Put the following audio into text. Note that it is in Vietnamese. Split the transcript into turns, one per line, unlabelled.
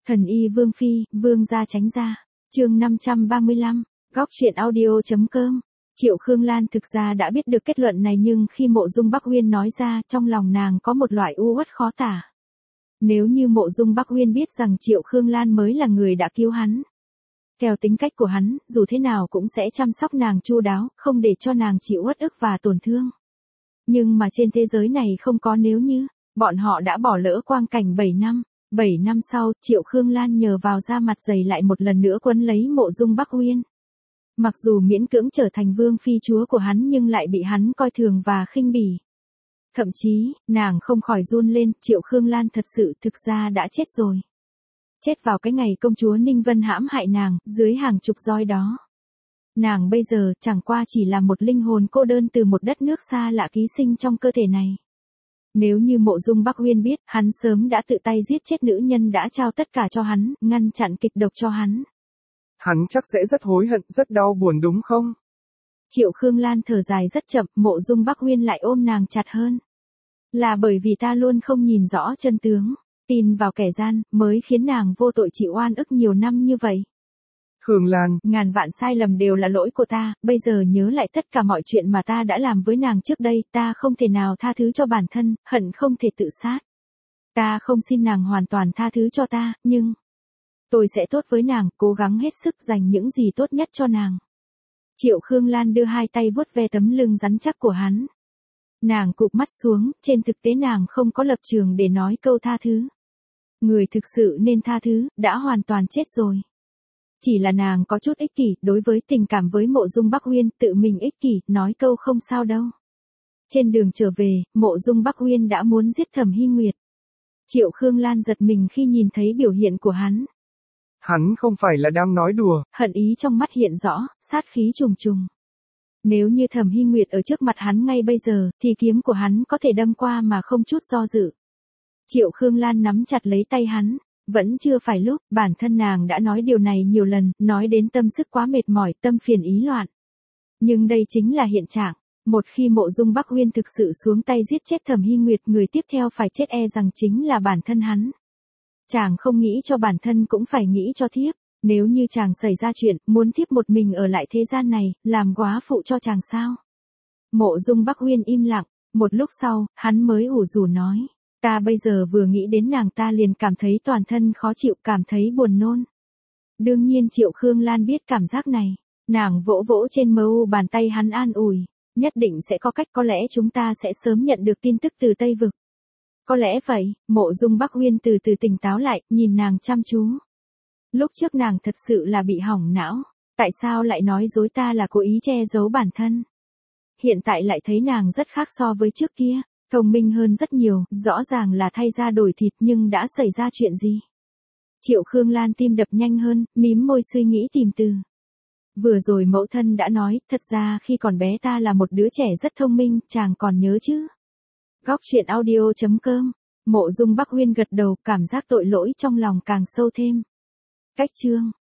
Thần y Vương Phi, Vương gia tránh ra. Chương 535, Góc truyện audio.com. Triệu Khương Lan thực ra đã biết được kết luận này, nhưng khi Mộ Dung Bắc Uyên nói ra, trong lòng nàng có một loại u uất khó tả. Nếu như Mộ Dung Bắc Uyên biết rằng Triệu Khương Lan mới là người đã cứu hắn, theo tính cách của hắn, dù thế nào cũng sẽ chăm sóc nàng chu đáo, không để cho nàng chịu uất ức và tổn thương. Nhưng mà trên thế giới này không có nếu như, bọn họ đã bỏ lỡ quang cảnh 7 năm. 7 năm sau, Triệu Khương Lan nhờ vào da mặt dày lại một lần nữa quấn lấy Mộ Dung Bắc Uyên. Mặc dù miễn cưỡng trở thành vương phi chúa của hắn nhưng lại bị hắn coi thường và khinh bỉ. Thậm chí, nàng không khỏi run lên, Triệu Khương Lan thật sự thực ra đã chết rồi. Chết vào cái ngày công chúa Ninh Vân hãm hại nàng, dưới hàng chục roi đó. Nàng bây giờ chẳng qua chỉ là một linh hồn cô đơn từ một đất nước xa lạ ký sinh trong cơ thể này. Nếu như Mộ Dung Bắc Uyên biết, hắn sớm đã tự tay giết chết nữ nhân đã trao tất cả cho hắn, ngăn chặn kịch độc cho hắn.
Hắn chắc sẽ rất hối hận, rất đau buồn đúng không?
Triệu Khương Lan thở dài rất chậm, Mộ Dung Bắc Uyên lại ôm nàng chặt hơn. Là bởi vì ta luôn không nhìn rõ chân tướng, tin vào kẻ gian, mới khiến nàng vô tội chịu oan ức nhiều năm như vậy.
Khương Lan,
ngàn vạn sai lầm đều là lỗi của ta, bây giờ nhớ lại tất cả mọi chuyện mà ta đã làm với nàng trước đây, ta không thể nào tha thứ cho bản thân, hận không thể tự sát. Ta không xin nàng hoàn toàn tha thứ cho ta, nhưng tôi sẽ tốt với nàng, cố gắng hết sức dành những gì tốt nhất cho nàng. Triệu Khương Lan đưa hai tay vuốt ve tấm lưng rắn chắc của hắn. Nàng cụp mắt xuống, trên thực tế nàng không có lập trường để nói câu tha thứ. Người thực sự nên tha thứ, đã hoàn toàn chết rồi. Chỉ là nàng có chút ích kỷ, đối với tình cảm với Mộ Dung Bắc Uyên, tự mình ích kỷ, nói câu không sao đâu. Trên đường trở về, Mộ Dung Bắc Uyên đã muốn giết Thẩm Hy Nguyệt. Triệu Khương Lan giật mình khi nhìn thấy biểu hiện của hắn.
Hắn không phải là đang nói đùa.
Hận ý trong mắt hiện rõ, sát khí trùng trùng. Nếu như Thẩm Hy Nguyệt ở trước mặt hắn ngay bây giờ, thì kiếm của hắn có thể đâm qua mà không chút do dự. Triệu Khương Lan nắm chặt lấy tay hắn. Vẫn chưa phải lúc, bản thân nàng đã nói điều này nhiều lần, nói đến tâm sức quá mệt mỏi, tâm phiền ý loạn. Nhưng đây chính là hiện trạng. Một khi Mộ Dung Bắc Uyên thực sự xuống tay giết chết Thẩm Hy Nguyệt, người tiếp theo phải chết e rằng chính là bản thân hắn. Chàng không nghĩ cho bản thân cũng phải nghĩ cho thiếp. Nếu như chàng xảy ra chuyện, muốn thiếp một mình ở lại thế gian này, làm góa phụ cho chàng sao? Mộ Dung Bắc Uyên im lặng, một lúc sau, hắn mới ủ rũ nói. Ta bây giờ vừa nghĩ đến nàng ta liền cảm thấy toàn thân khó chịu, cảm thấy buồn nôn. Đương nhiên Triệu Khương Lan biết cảm giác này. Nàng vỗ vỗ trên mờ u bàn tay hắn an ủi. Nhất định sẽ có cách, có lẽ chúng ta sẽ sớm nhận được tin tức từ Tây Vực. Có lẽ vậy. Mộ Dung Bắc Uyên từ từ tỉnh táo lại, nhìn nàng chăm chú. Lúc trước nàng thật sự là bị hỏng não. Tại sao lại nói dối, ta là cố ý che giấu bản thân? Hiện tại lại thấy nàng rất khác so với trước kia. Thông minh hơn rất nhiều, rõ ràng là thay da đổi thịt, nhưng đã xảy ra chuyện gì? Triệu Khương Lan tim đập nhanh hơn, mím môi suy nghĩ tìm từ. Vừa rồi mẫu thân đã nói, thật ra khi còn bé ta là một đứa trẻ rất thông minh, chàng còn nhớ chứ? Góc truyện audio.com. Mộ Dung Bắc Uyên gật đầu, cảm giác tội lỗi trong lòng càng sâu thêm. Cách chương